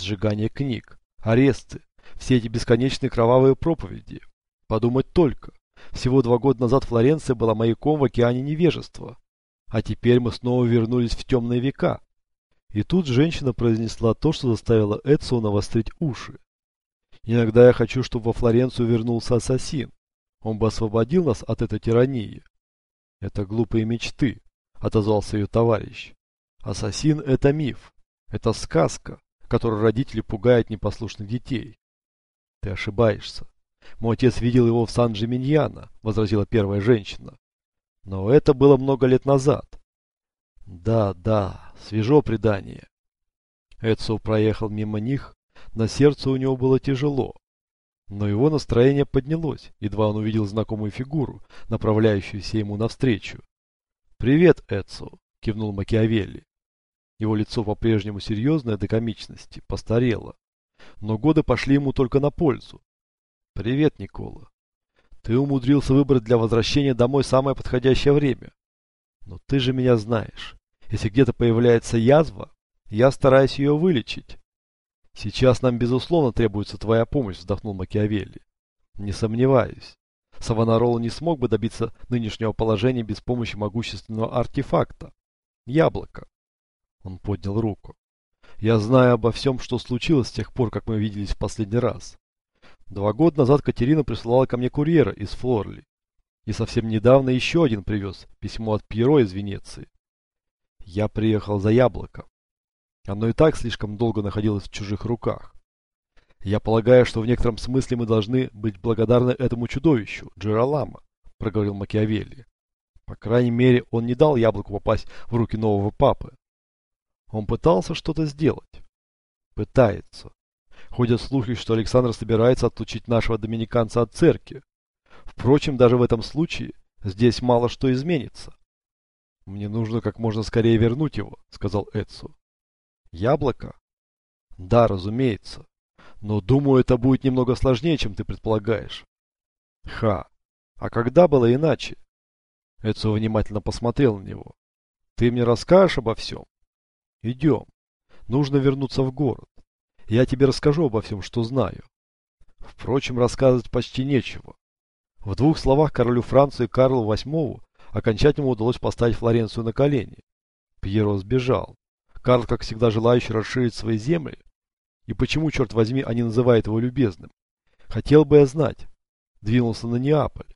сжигание книг, аресты, все эти бесконечные кровавые проповеди. Подумать только. Всего 2 года назад Флоренция была маяком в океане невежества. А теперь мы снова вернулись в темные века. И тут женщина произнесла то, что заставило Эцио навострить уши. Иногда я хочу, чтобы во Флоренцию вернулся ассасин. Он бы освободил нас от этой тирании. Это глупые мечты, отозвался ее товарищ. Ассасин – это миф. Это сказка, которой родители пугают непослушных детей. Ты ошибаешься. Мой отец видел его в Сан-Джиминьяно, возразила первая женщина. Но это было много лет назад. Да, да, свежо предание. Эцио проехал мимо них, на сердце у него было тяжело. Но его настроение поднялось, едва он увидел знакомую фигуру, направляющуюся ему навстречу. «Привет, Эцио», — кивнул Макиавелли. Его лицо по-прежнему серьезное до комичности, постарело. Но годы пошли ему только на пользу. «Привет, Никола. Ты умудрился выбрать для возвращения домой самое подходящее время. Но ты же меня знаешь. Если где-то появляется язва, я стараюсь ее вылечить. Сейчас нам, безусловно, требуется твоя помощь», — вздохнул Макиавелли. «Не сомневаюсь. Савонарола не смог бы добиться нынешнего положения без помощи могущественного артефакта. Яблоко». Он поднял руку. «Я знаю обо всем, что случилось с тех пор, как мы виделись в последний раз. 2 года назад Катерина присылала ко мне курьера из Флорли. И совсем недавно еще один привез письмо от Пьеро из Венеции. Я приехал за яблоко. Оно и так слишком долго находилось в чужих руках. Я полагаю, что в некотором смысле мы должны быть благодарны этому чудовищу, Джероламо, проговорил Макиавелли. По крайней мере, он не дал яблоку попасть в руки нового папы. Он пытался что-то сделать. Пытается. Ходят слухи, что Александр собирается отлучить нашего доминиканца от церкви. Впрочем, даже в этом случае здесь мало что изменится. Мне нужно как можно скорее вернуть его, сказал Эцио. Яблоко? Да, разумеется. Но думаю, это будет немного сложнее, чем ты предполагаешь. Ха. А когда было иначе? Эцио внимательно посмотрел на него. Ты мне расскажешь обо всем? Идем. Нужно вернуться в город. Я тебе расскажу обо всем, что знаю. Впрочем, рассказывать почти нечего. В 2 словах королю Франции Карлу VIII окончательно удалось поставить Флоренцию на колени. Пьеро сбежал. Карл, как всегда, желающий расширить свои земли. И почему, черт возьми, они называют его любезным? Хотел бы я знать. Двинулся на Неаполь.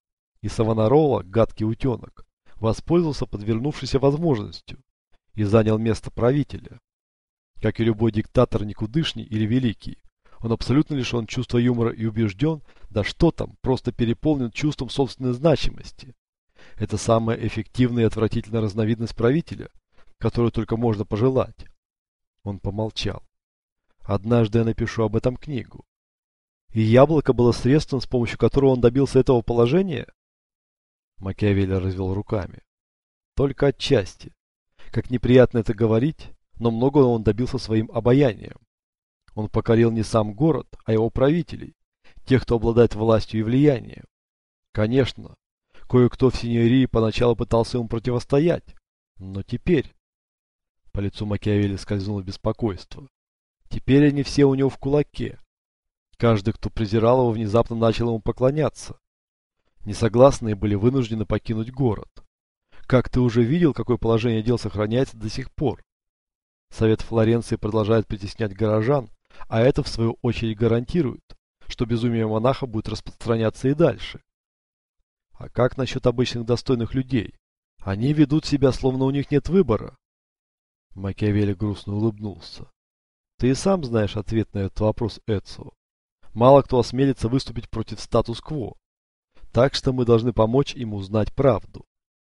И Савонарола, гадкий утенок, воспользовался подвернувшейся возможностью и занял место правителя. Как и любой диктатор никудышний или великий, он абсолютно лишен чувства юмора и убежден, да что там, просто переполнен чувством собственной значимости. Это самая эффективная и отвратительная разновидность правителя, которую только можно пожелать. Он помолчал. Однажды я напишу об этом книгу. И яблоко было средством, с помощью которого он добился этого положения? Макиавелли развел руками. Только отчасти. Как неприятно это говорить, но многого он добился своим обаянием. Он покорил не сам город, а его правителей, тех, кто обладает властью и влиянием. Конечно, кое-кто в Синьории поначалу пытался ему противостоять, но теперь... По лицу Макиавелли скользнуло беспокойство. Теперь они все у него в кулаке. Каждый, кто презирал его, внезапно начал ему поклоняться. Несогласные были вынуждены покинуть город. Как ты уже видел, какое положение дел сохраняется до сих пор. Совет Флоренции продолжает притеснять горожан, а это в свою очередь гарантирует, что безумие монаха будет распространяться и дальше. А как насчет обычных достойных людей? Они ведут себя, словно у них нет выбора. Макиавелли грустно улыбнулся. Ты и сам знаешь ответ на этот вопрос, Эцио. Мало кто осмелится выступить против статус-кво. Так что мы должны помочь им узнать правду.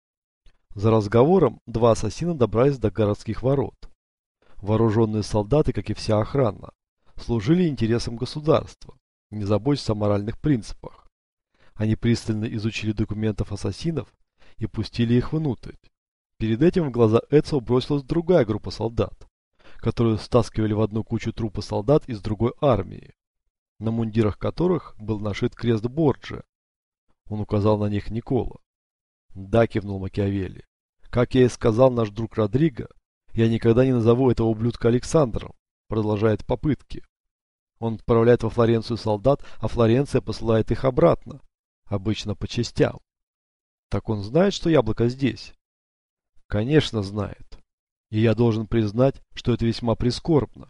За разговором 2 ассасина добрались до городских ворот. Вооруженные солдаты, как и вся охрана, служили интересам государства, не заботясь о моральных принципах. Они пристально изучили документов ассасинов и пустили их внутрь. Перед этим в глаза Эцио бросилась другая группа солдат, которые стаскивали в одну кучу трупы солдат из другой армии, на мундирах которых был нашит крест Борджиа. Он указал на них Никола. «Да», — кивнул Макиавелли. «Как я и сказал наш друг Родриго, я никогда не назову этого ублюдка Александром, продолжает попытки. Он отправляет во Флоренцию солдат, а Флоренция посылает их обратно, обычно по частям. Так он знает, что яблоко здесь? Конечно, знает. И я должен признать, что это весьма прискорбно.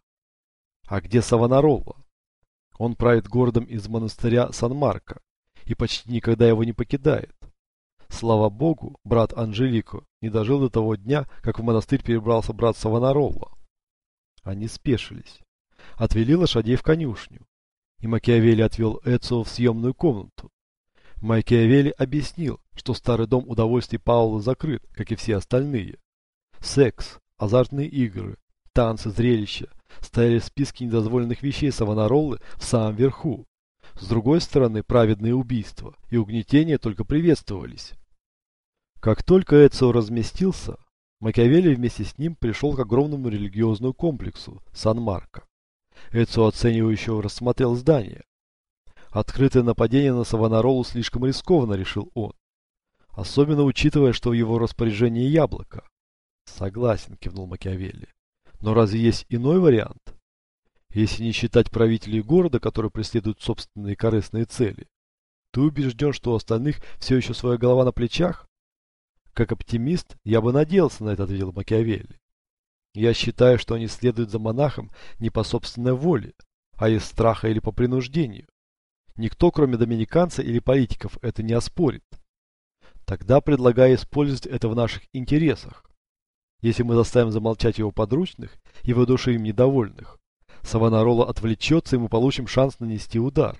А где Савонаролла? Он правит городом из монастыря Сан-Марко и почти никогда его не покидает. Слава богу, брат Анжелико не дожил до того дня, как в монастырь перебрался брат Савонаролла. Они спешились. Отвели лошадей в конюшню. И Макиавелли отвел Эцио в съемную комнату. Макиавелли объяснил, что старый дом удовольствий Паоло закрыт, как и все остальные. Секс, азартные игры, танцы, зрелища стояли в списке недозволенных вещей Савонароллы в самом верху. С другой стороны, праведные убийства и угнетения только приветствовались. Как только Эцио разместился, Макиавелли вместе с ним пришел к огромному религиозному комплексу Сан-Марко. Эцио оценивающе рассмотрел здание. Открытое нападение на Савонароллу слишком рискованно, решил он. Особенно учитывая, что в его распоряжении яблоко. Согласен, кивнул Макиавелли. Но разве есть иной вариант? Если не считать правителей города, которые преследуют собственные корыстные цели, ты убежден, что у остальных все еще своя голова на плечах? Как оптимист, я бы надеялся на это, ответил Макиавелли. Я считаю, что они следуют за монахом не по собственной воле, а из страха или по принуждению. Никто, кроме доминиканца или политиков, это не оспорит. Тогда предлагаю использовать это в наших интересах. Если мы заставим замолчать его подручных и воодушевим недовольных, Савонаролла отвлечется, и мы получим шанс нанести удар.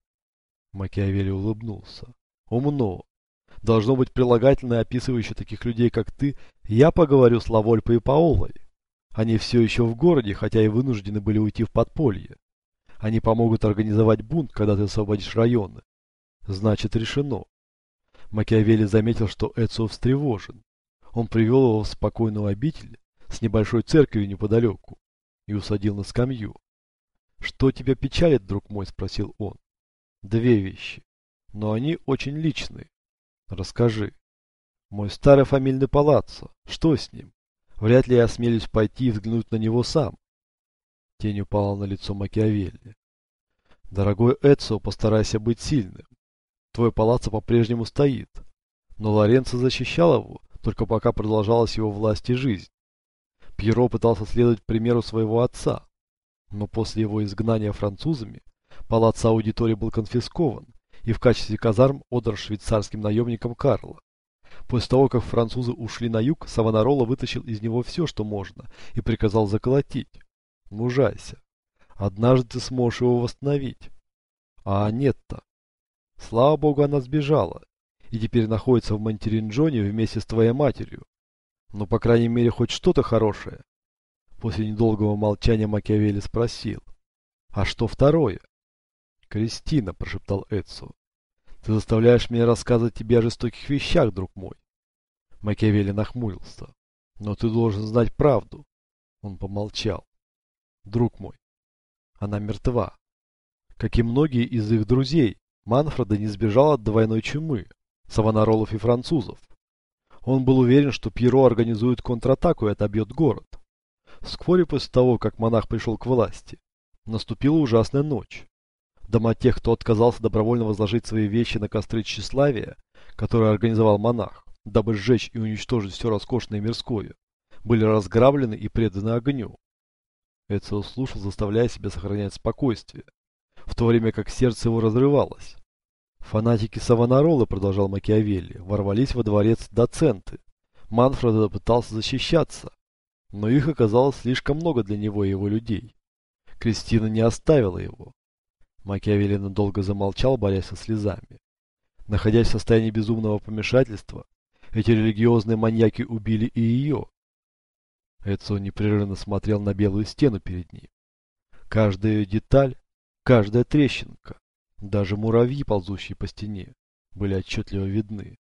Макиавелли улыбнулся. Умно. Должно быть прилагательное, описывающее таких людей, как ты. Я поговорю с Лавольпой и Паолой. Они все еще в городе, хотя и вынуждены были уйти в подполье. Они помогут организовать бунт, когда ты освободишь районы. Значит, решено. Макиавелли заметил, что Эцио встревожен. Он привел его в спокойную обитель с небольшой церковью неподалеку и усадил на скамью. «Что тебя печалит, друг мой?» – спросил он. «Две вещи, но они очень личные. Расскажи. Мой старый фамильный палаццо, что с ним? Вряд ли я осмелюсь пойти и взглянуть на него сам». Тень упала на лицо Макиавелли. «Дорогой Эцио, постарайся быть сильным. Твой палаццо по-прежнему стоит, но Лоренцо защищал его, только пока продолжалась его власть и жизнь. Пьеро пытался следовать примеру своего отца, но после его изгнания французами палаццо Аудитории был конфискован и в качестве казарм отдан швейцарским наемникам Карло. После того, как французы ушли на юг, Савонаролла вытащил из него все, что можно, и приказал заколотить. Мужайся. Однажды ты сможешь его восстановить. А нет-то. Слава богу, она сбежала и теперь находится в Монтеринджоне вместе с твоей матерью. Ну, по крайней мере, хоть что-то хорошее. После недолгого молчания Макиавелли спросил. А что второе? Кристина, прошептал Эцио. Ты заставляешь меня рассказывать тебе о жестоких вещах, друг мой. Макиавелли нахмурился. Но ты должен знать правду. Он помолчал. Друг мой, она мертва. Как и многие из их друзей, Манфреда не сбежал от двойной чумы, Савонароллов и французов. Он был уверен, что Пьеро организует контратаку и отобьет город. Вскоре после того, как монах пришел к власти, наступила ужасная ночь. Дома тех, кто отказался добровольно возложить свои вещи на костры тщеславия, которые организовал монах, дабы сжечь и уничтожить все роскошное и мирское, были разграблены и преданы огню. Эцио слушал, заставляя себя сохранять спокойствие, в то время как сердце его разрывалось. Фанатики Савонароллы, продолжал Макиавелли, ворвались во дворец доценты. Манфредо пытался защищаться, но их оказалось слишком много для него и его людей. Кристина не оставила его. Макиавелли надолго замолчал, борясь со слезами. Находясь в состоянии безумного помешательства, эти религиозные маньяки убили и ее. Эцио непрерывно смотрел на белую стену перед ним. Каждая ее деталь, каждая трещинка, даже муравьи, ползущие по стене, были отчетливо видны.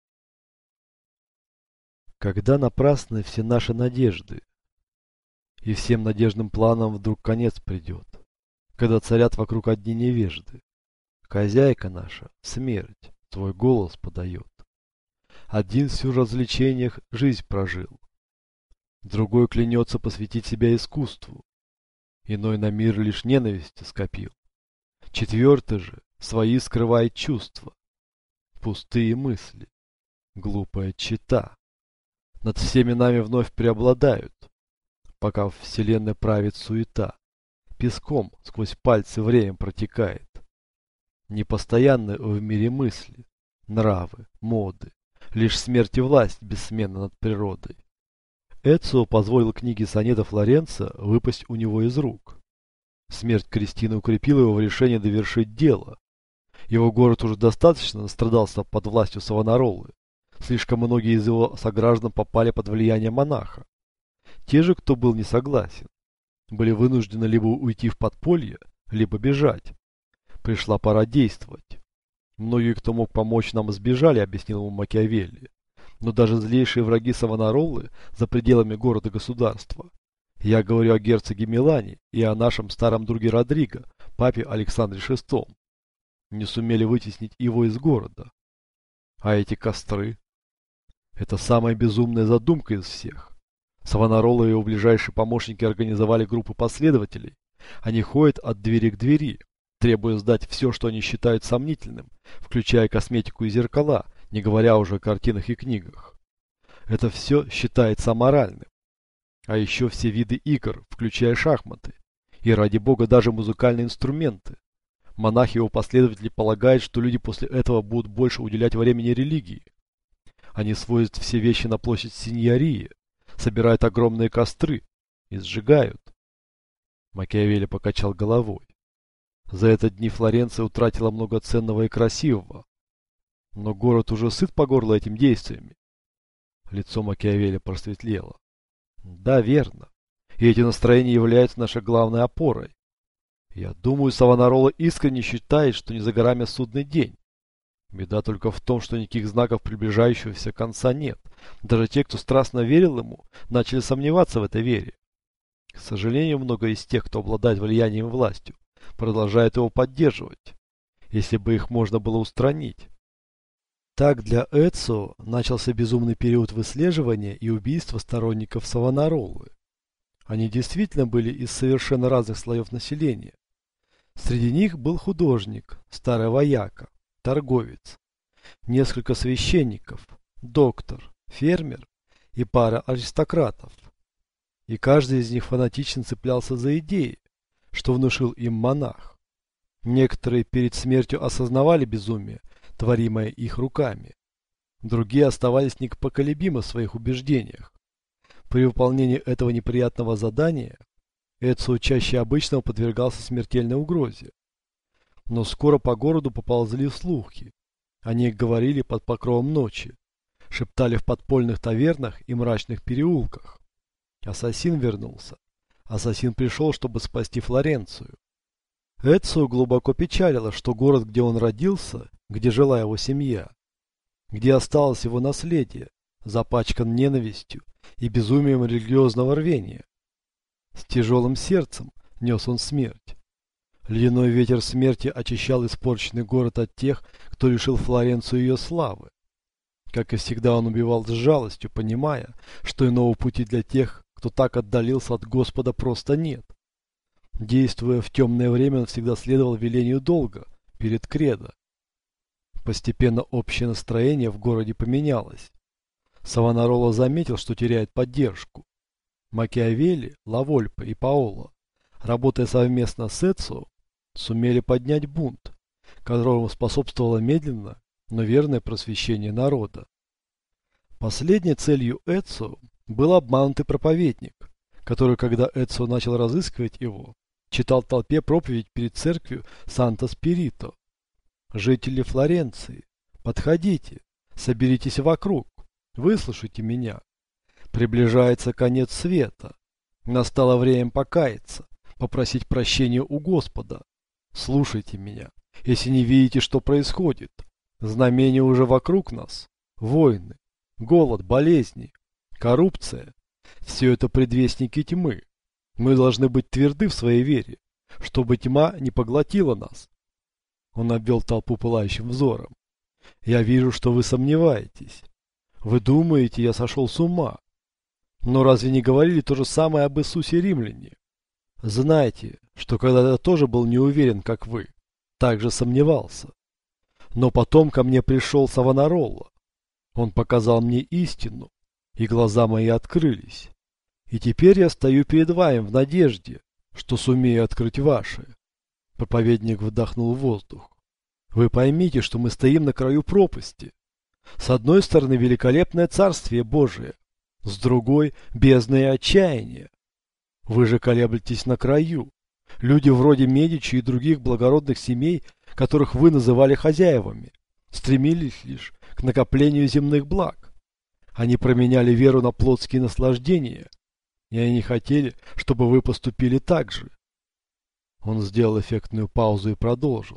Когда напрасны все наши надежды, и всем надежным планам вдруг конец придет, когда царят вокруг одни невежды, хозяйка наша, смерть, твой голос подает. Один всю в развлечениях жизнь прожил, другой клянется посвятить себя искусству. Иной на мир лишь ненависти скопил. Четвертый же свои скрывает чувства, пустые мысли, глупая чета. Над всеми нами вновь преобладают, пока в вселенной правит суета. Песком сквозь пальцы время протекает. Непостоянны в мире мысли, нравы, моды. Лишь смерть и власть бессменна над природой. Эцио позволил книге сонетов Лоренцо выпасть у него из рук. Смерть Кристины укрепила его в решении довершить дело. Его город уже достаточно настрадался под властью Савонаролы. Слишком многие из его сограждан попали под влияние монаха. Те же, кто был не согласен, были вынуждены либо уйти в подполье, либо бежать. Пришла пора действовать. Многие, кто мог помочь нам, сбежали, объяснил ему Макиавелли. Но даже злейшие враги Савонаролы за пределами города-государства. Я говорю о герцоге Милане и о нашем старом друге Родриго, папе Александре VI. Не сумели вытеснить его из города. А эти костры? Это самая безумная задумка из всех. Савонарола и его ближайшие помощники организовали группы последователей. Они ходят от двери к двери, требуя сдать все, что они считают сомнительным, включая косметику и зеркала, не говоря уже о картинах и книгах. Это все считается аморальным. А еще все виды игр, включая шахматы. И ради бога даже музыкальные инструменты. Монахи и его последователи полагают, что люди после этого будут больше уделять времени религии. Они свозят все вещи на площадь Синьории, собирают огромные костры и сжигают. Макиавелли покачал головой. За этот дни Флоренция утратила много ценного и красивого. Но город уже сыт по горло этими действиями. Лицо Макиавелли просветлело. Да, верно. И эти настроения являются нашей главной опорой. Я думаю, Савонарола искренне считает, что не за горами судный день. Беда только в том, что никаких знаков приближающегося конца нет. Даже те, кто страстно верил ему, начали сомневаться в этой вере. К сожалению, много из тех, кто обладает влиянием и властью, продолжают его поддерживать, если бы их можно было устранить. Так для Эцио начался безумный период выслеживания и убийства сторонников Савонаролы. Они действительно были из совершенно разных слоев населения. Среди них был художник, старый вояка, торговец, несколько священников, доктор, фермер и пара аристократов. И каждый из них фанатично цеплялся за идеи, что внушил им монах. Некоторые перед смертью осознавали безумие, творимое их руками. Другие оставались непоколебимы в своих убеждениях. При выполнении этого неприятного задания Эцио чаще обычного подвергался смертельной угрозе. Но скоро по городу поползли слухи. О них говорили под покровом ночи, шептали в подпольных тавернах и мрачных переулках. Ассасин вернулся. Ассасин пришел, чтобы спасти Флоренцию. Эцио глубоко печалило, что город, где он родился, где жила его семья, где осталось его наследие, запачкан ненавистью и безумием религиозного рвения. С тяжелым сердцем нес он смерть. Ледяной ветер смерти очищал испорченный город от тех, кто лишил Флоренцию ее славы. Как и всегда, он убивал с жалостью, понимая, что иного пути для тех, кто так отдалился от Господа, просто нет. Действуя в темное время, он всегда следовал велению долга перед кредо. Постепенно общее настроение в городе поменялось. Савонарола заметил, что теряет поддержку. Макиавелли, Лавольпе и Паоло, работая совместно с Эцио, сумели поднять бунт, которому способствовало медленное, но верное просвещение народа. Последней целью Эцио был обманутый проповедник, который, когда Эцио начал разыскивать его, читал толпе проповедь перед церковью Санта-Спирито. Жители Флоренции, подходите, соберитесь вокруг, выслушайте меня. Приближается конец света. Настало время покаяться, попросить прощения у Господа. Слушайте меня, если не видите, что происходит. Знамения уже вокруг нас. Войны, голод, болезни, коррупция. Все это предвестники тьмы. Мы должны быть тверды в своей вере, чтобы тьма не поглотила нас. Он обвел толпу пылающим взором. Я вижу, что вы сомневаетесь. Вы думаете, я сошел с ума. Но разве не говорили то же самое об Иисусе римляне? Знайте, что когда я тоже был не уверен, как вы, также сомневался. Но потом ко мне пришел Савонаролла. Он показал мне истину, и глаза мои открылись. И теперь я стою перед вами в надежде, что сумею открыть ваши. Проповедник вдохнул воздух. Вы поймите, что мы стоим на краю пропасти. С одной стороны великолепное Царствие Божие, с другой бездна и отчаяние. Вы же колеблетесь на краю. Люди вроде Медичи и других благородных семей, которых вы называли хозяевами, стремились лишь к накоплению земных благ. Они променяли веру на плотские наслаждения, и они хотели, чтобы вы поступили так же. Он сделал эффектную паузу и продолжил.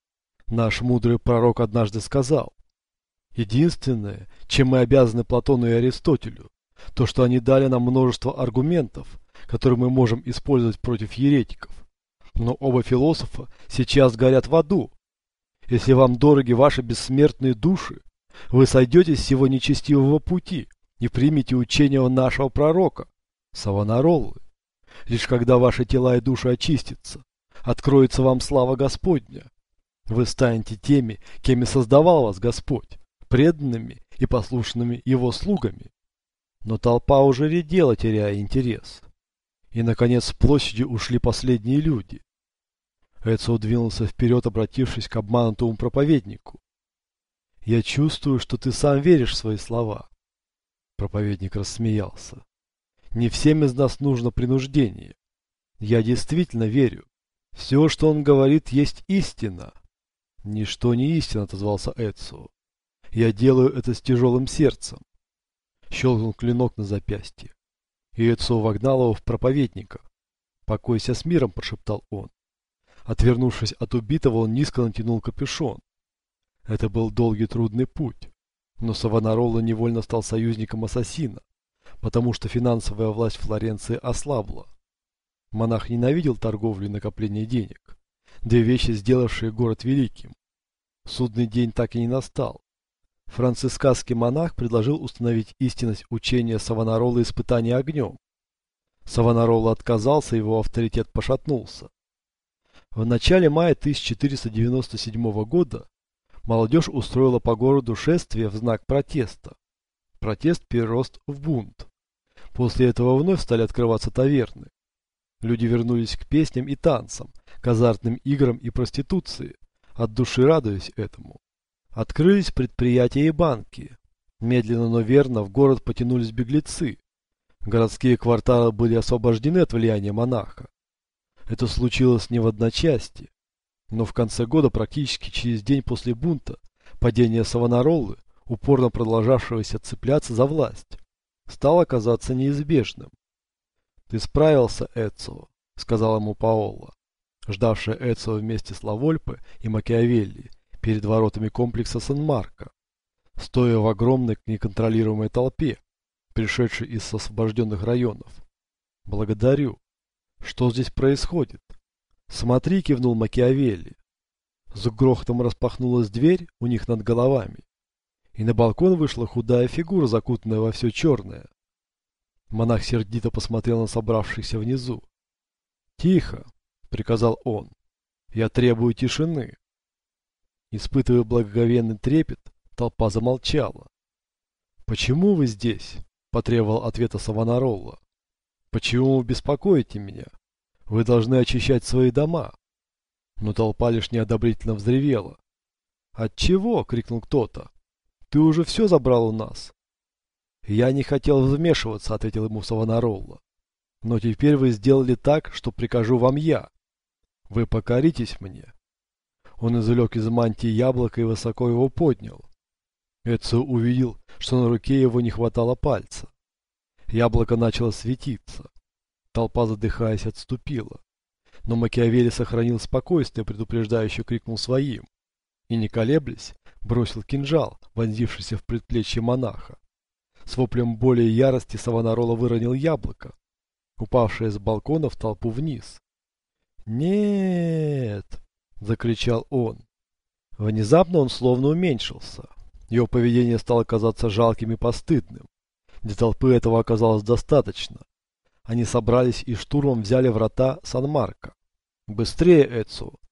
Наш мудрый пророк однажды сказал: единственное, чем мы обязаны Платону и Аристотелю, то, что они дали нам множество аргументов, которые мы можем использовать против еретиков. Но оба философа сейчас горят в аду. Если вам дороги ваши бессмертные души, вы сойдете с сего нечестивого пути и примете учение нашего пророка, Савонароллы. Лишь когда ваши тела и души очистятся, откроется вам слава Господня. Вы станете теми, кем и создавал вас Господь, преданными и послушными Его слугами. Но толпа уже редела, теряя интерес. И, наконец, с площади ушли последние люди. Эцио двинулся вперед, обратившись к обманутому проповеднику. «Я чувствую, что ты сам веришь в свои слова». Проповедник рассмеялся. «Не всем из нас нужно принуждение. Я действительно верю. Все, что он говорит, есть истина». «Ничто не истина», — отозвался Эцио. «Я делаю это с тяжелым сердцем». Щелкнул клинок на запястье. И Эцио вогнал его в проповедника. «Покойся с миром», — прошептал он. Отвернувшись от убитого, он низко натянул капюшон. Это был долгий трудный путь. Но Савонаролла невольно стал союзником ассасина, потому что финансовая власть Флоренции ослабла. Монах ненавидел торговлю и накопление денег. Две вещи, сделавшие город великим. Судный день так и не настал. Францисканский монах предложил установить истинность учения Савонароллы испытания огнем. Савонаролла отказался, его авторитет пошатнулся. В начале мая 1497 года молодежь устроила по городу шествие в знак протеста. Протест перерос в бунт. После этого вновь стали открываться таверны. Люди вернулись к песням и танцам, к азартным играм и проституции, от души радуясь этому. Открылись предприятия и банки. Медленно, но верно в город потянулись беглецы. Городские кварталы были освобождены от влияния монаха. Это случилось не в одночасье, но в конце года, практически через день после бунта, падение Савонароллы, упорно продолжавшегося цепляться за власть, стало казаться неизбежным. «Ты справился, Эцио», — сказал ему Паоло, ждавший Эцио вместе с Лавольпе и Макиавелли перед воротами комплекса Сан-Марко, стоя в огромной неконтролируемой толпе, пришедшей из освобожденных районов. «Благодарю. Что здесь происходит?» «Смотри», — кивнул Макиавелли. С грохотом распахнулась дверь у них над головами, и на балкон вышла худая фигура, закутанная во все черное. Монах сердито посмотрел на собравшихся внизу. «Тихо», — приказал он, — «я требую тишины». Испытывая благоговейный трепет, толпа замолчала. «Почему вы здесь?» — потребовал ответа Савонаролла. «Почему вы беспокоите меня? Вы должны очищать свои дома». Но толпа лишь неодобрительно взревела. «Отчего?» — крикнул кто-то. «Ты уже все забрал у нас». «Я не хотел вмешиваться», — ответил ему Савонаролла. «Но теперь вы сделали так, что прикажу вам я. Вы покоритесь мне». Он извлек из мантии яблоко и высоко его поднял. Эцио увидел, что на руке его не хватало пальца. Яблоко начало светиться. Толпа, задыхаясь, отступила. Но Макиавелли сохранил спокойствие, предупреждающе крикнул своим. И, не колеблясь, бросил кинжал, вонзившийся в предплечье монаха. С воплем боли и ярости Савонаролла выронил яблоко, упавшее с балкона в толпу вниз. «Нет!» — закричал он. Внезапно он словно уменьшился. Его поведение стало казаться жалким и постыдным. Для толпы этого оказалось достаточно. Они собрались и штурмом взяли врата Сан-Марко. «Быстрее, Эцио!»